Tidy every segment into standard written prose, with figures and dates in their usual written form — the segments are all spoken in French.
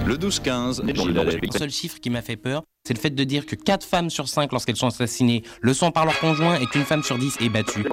Le 12-15, Un seul chiffre qui m'a fait peur, c'est le fait de dire que 4 femmes sur 5 lorsqu'elles sont assassinées le sont par leur conjoint et qu'une femme sur 10 est battue.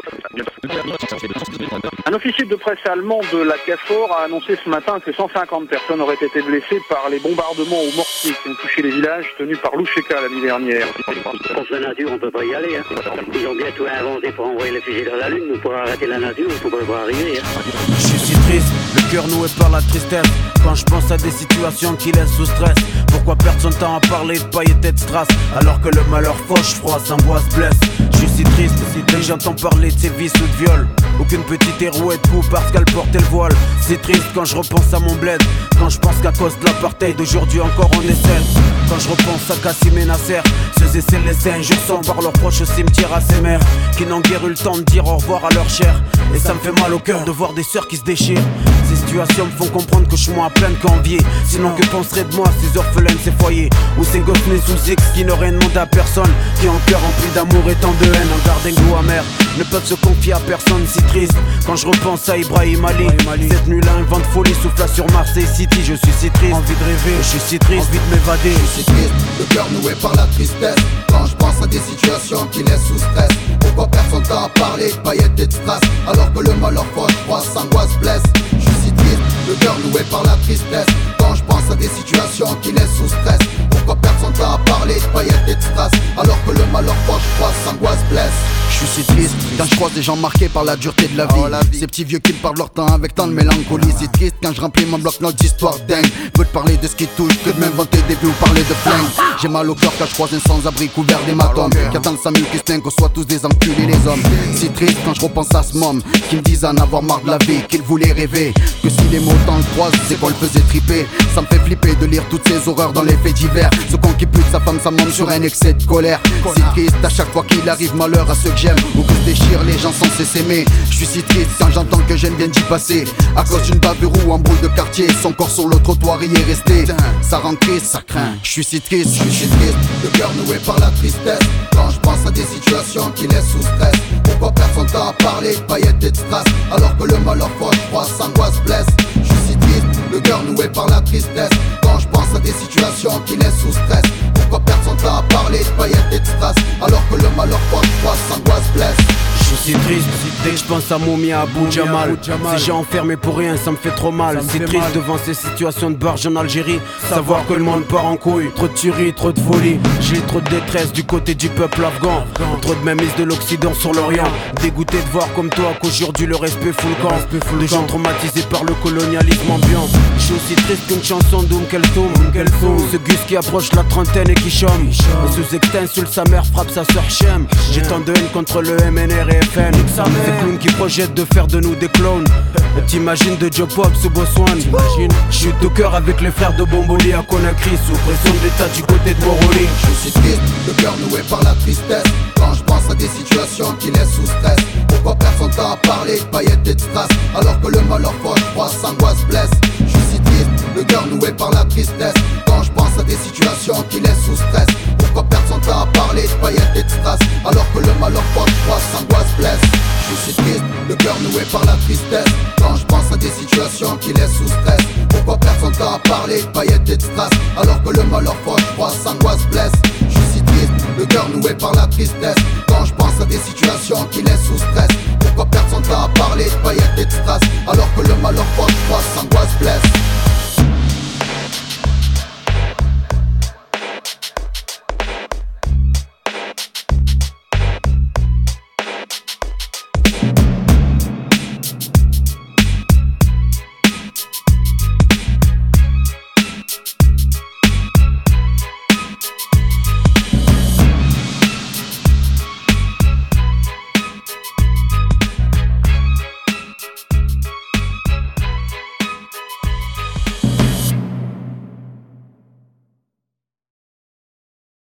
Un officier de presse allemand de la KFOR a annoncé ce matin que 150 personnes auraient été blessées par les bombardements au mortier qui ont touché les villages tenus par Loucheka la nuit dernière. Contre la nature, on peut pas y aller. Hein. Ils ont bien tout inventé pour envoyer les fusils dans la lune, mais pour arrêter la nature, il faut pas le voir arriver. Hein. Je suis si triste, le cœur noué par la tristesse. Quand je pense à des situations qui laissent sous stress. Pourquoi perdre son temps à parler de paillettes et de strass, alors que le malheur fauche, froisse, angoisse, blesse. Je suis si triste, dès que j'entends parler de ses vices ou de viol. Aucune petite hérouette coup parce qu'elle portait le voile. C'est triste quand je repense à mon bled. Quand je pense qu'à cause de l'apartheid d'aujourd'hui encore on essaie. Quand je repense à Kassim et Nasser, ceux et celles laissés un jour sans voir leurs proches au cimetière à ces mères qui n'ont guère eu le temps de dire au revoir à leur chair. Et ça me fait mal au cœur de voir des sœurs qui se déchirent. Ces situations me font comprendre que je suis moins à peine qu'envier. Sinon que penseraient de moi ces orphelins de ces foyers, ou ces gosses nés sous X qui n'auraient demandé à personne, qui ont le cœur rempli d'amour et tant de haine, en garde un goût amer, ne peuvent se confier à personne. Si triste quand je repense à Ibrahim Ali. Cette nuit-là un vent de folie souffla sur Marseille City. Je suis si triste, envie de rêver, je suis si triste, envie de m'évader. Je suis si triste, le cœur noué par la tristesse. Quand je pense à des situations qui laissent sous stress. Pourquoi perdre son temps à parler de paillettes et de strass, alors que le malheur fauche, froisse, angoisse, blesse. Je suis si triste, le cœur noué par la tristesse. Quand je pense à des situations qui laissent sous stress. Pourquoi perdre son temps à parler de paillettes et de strass, alors que le malheur fauche, froisse, angoisse, blesse. Je suis si triste quand je croise des gens marqués par la dureté de la vie. Ces petits vieux qui me parlent leur temps avec tant de mélancolie. C'est triste quand je remplis mon bloc-notes d'histoires dingues. Veux te parler de ce qui touche que de m'inventer des vues ou parler de flingue. J'ai mal au cœur quand je croise un sans-abri couvert d'hématomes qui attend le Samuel qui se plaint qu'on soit tous des enculés les hommes. Si triste quand je repense à ce môme qui me disait en avoir marre de la vie, qu'il voulait rêver, que si les mots temps le croisent c'est qu'on le faisait triper. Ça me fait flipper de lire toutes ces horreurs dans les faits divers. Ce con qui bute sa femme, ça monte sur un excès de colère. C'est triste à chaque fois qu'il arrive malheur à ceux que j'aime, ou que se déchirent les gens censés s'aimer. Je suis si triste quand j'entends que j'aime bien d'y passer, à cause d'une bavure ou en boule de quartier. Son corps sur le trottoir y est resté. Ça rend triste, ça craint. Je suis si triste, je suis si triste, le cœur noué par la tristesse. Quand je pense à des situations qui laissent sous stress. Pourquoi perdre son temps à parler de paillettes et de strass, alors que le malheur fauche, froisse, angoisse, blesse. Je suis si triste, le cœur noué par la tristesse. Quand je pense à des situations qui laissent sous stress. Pourquoi perdre son temps à parler de paillettes et de strass, alors que le malheur fauche, froisse, angoisse, blesse. Je suis si triste, dès que je pense à Moumia, Abou Jamal. Ces gens enfermés pour rien, ça me fait trop mal. C'est triste devant ces situations de barge en Algérie, savoir que le monde part en couille. Trop de tueries, trop de folie. J'ai trop de détresse du côté du peuple afghan. Trop de mainmise de l'Occident sur l'Orient. Dégoûté de voir comme toi qu'aujourd'hui le respect fout le camp. Des gens traumatisés par le colonialisme ambiant. Je suis aussi triste qu'une chanson d'Oum Kelsoum. Ce gus qui approche la trentaine et qui chôme. Sous-extinct sur sa mère frappe sa sœur Chem. J'ai tant de haine contre le MNR et FN. Ces clowns qui projettent de faire de nous des clones. T'imagines de Joe Pop sous Botswana. Je suis tout cœur avec les frères de Bomboli à Conakry, sous pression de l'état du côté de Moroni. Je suis triste, le cœur noué par la tristesse. Quand je pense à des situations qui laissent sous stress. Pourquoi perdre son temps à parler de paillettes et de strass, alors que le malheur fauche, froisse, angoisse, blesse. Je suis si triste, le cœur noué par la tristesse. Quand je pense à des situations qui laissent sous stress. Pourquoi perdre son temps à parler de paillettes et de strass, alors que le malheur fauche, froisse, angoisse, blesse. Je suis triste, le cœur noué par la tristesse. Quand je pense à des situations qui laissent sous stress. Pourquoi perdre son temps à parler de paillettes et de strass, alors que le malheur fauche, froisse, angoisse, blesse. Je suis si triste, le cœur noué par la tristesse. Quand je pense à des situations qui laissent sous stress. Pourquoi perdre son temps à parler de paillettes et de strass, alors que le malheur fauche, froisse, angoisse.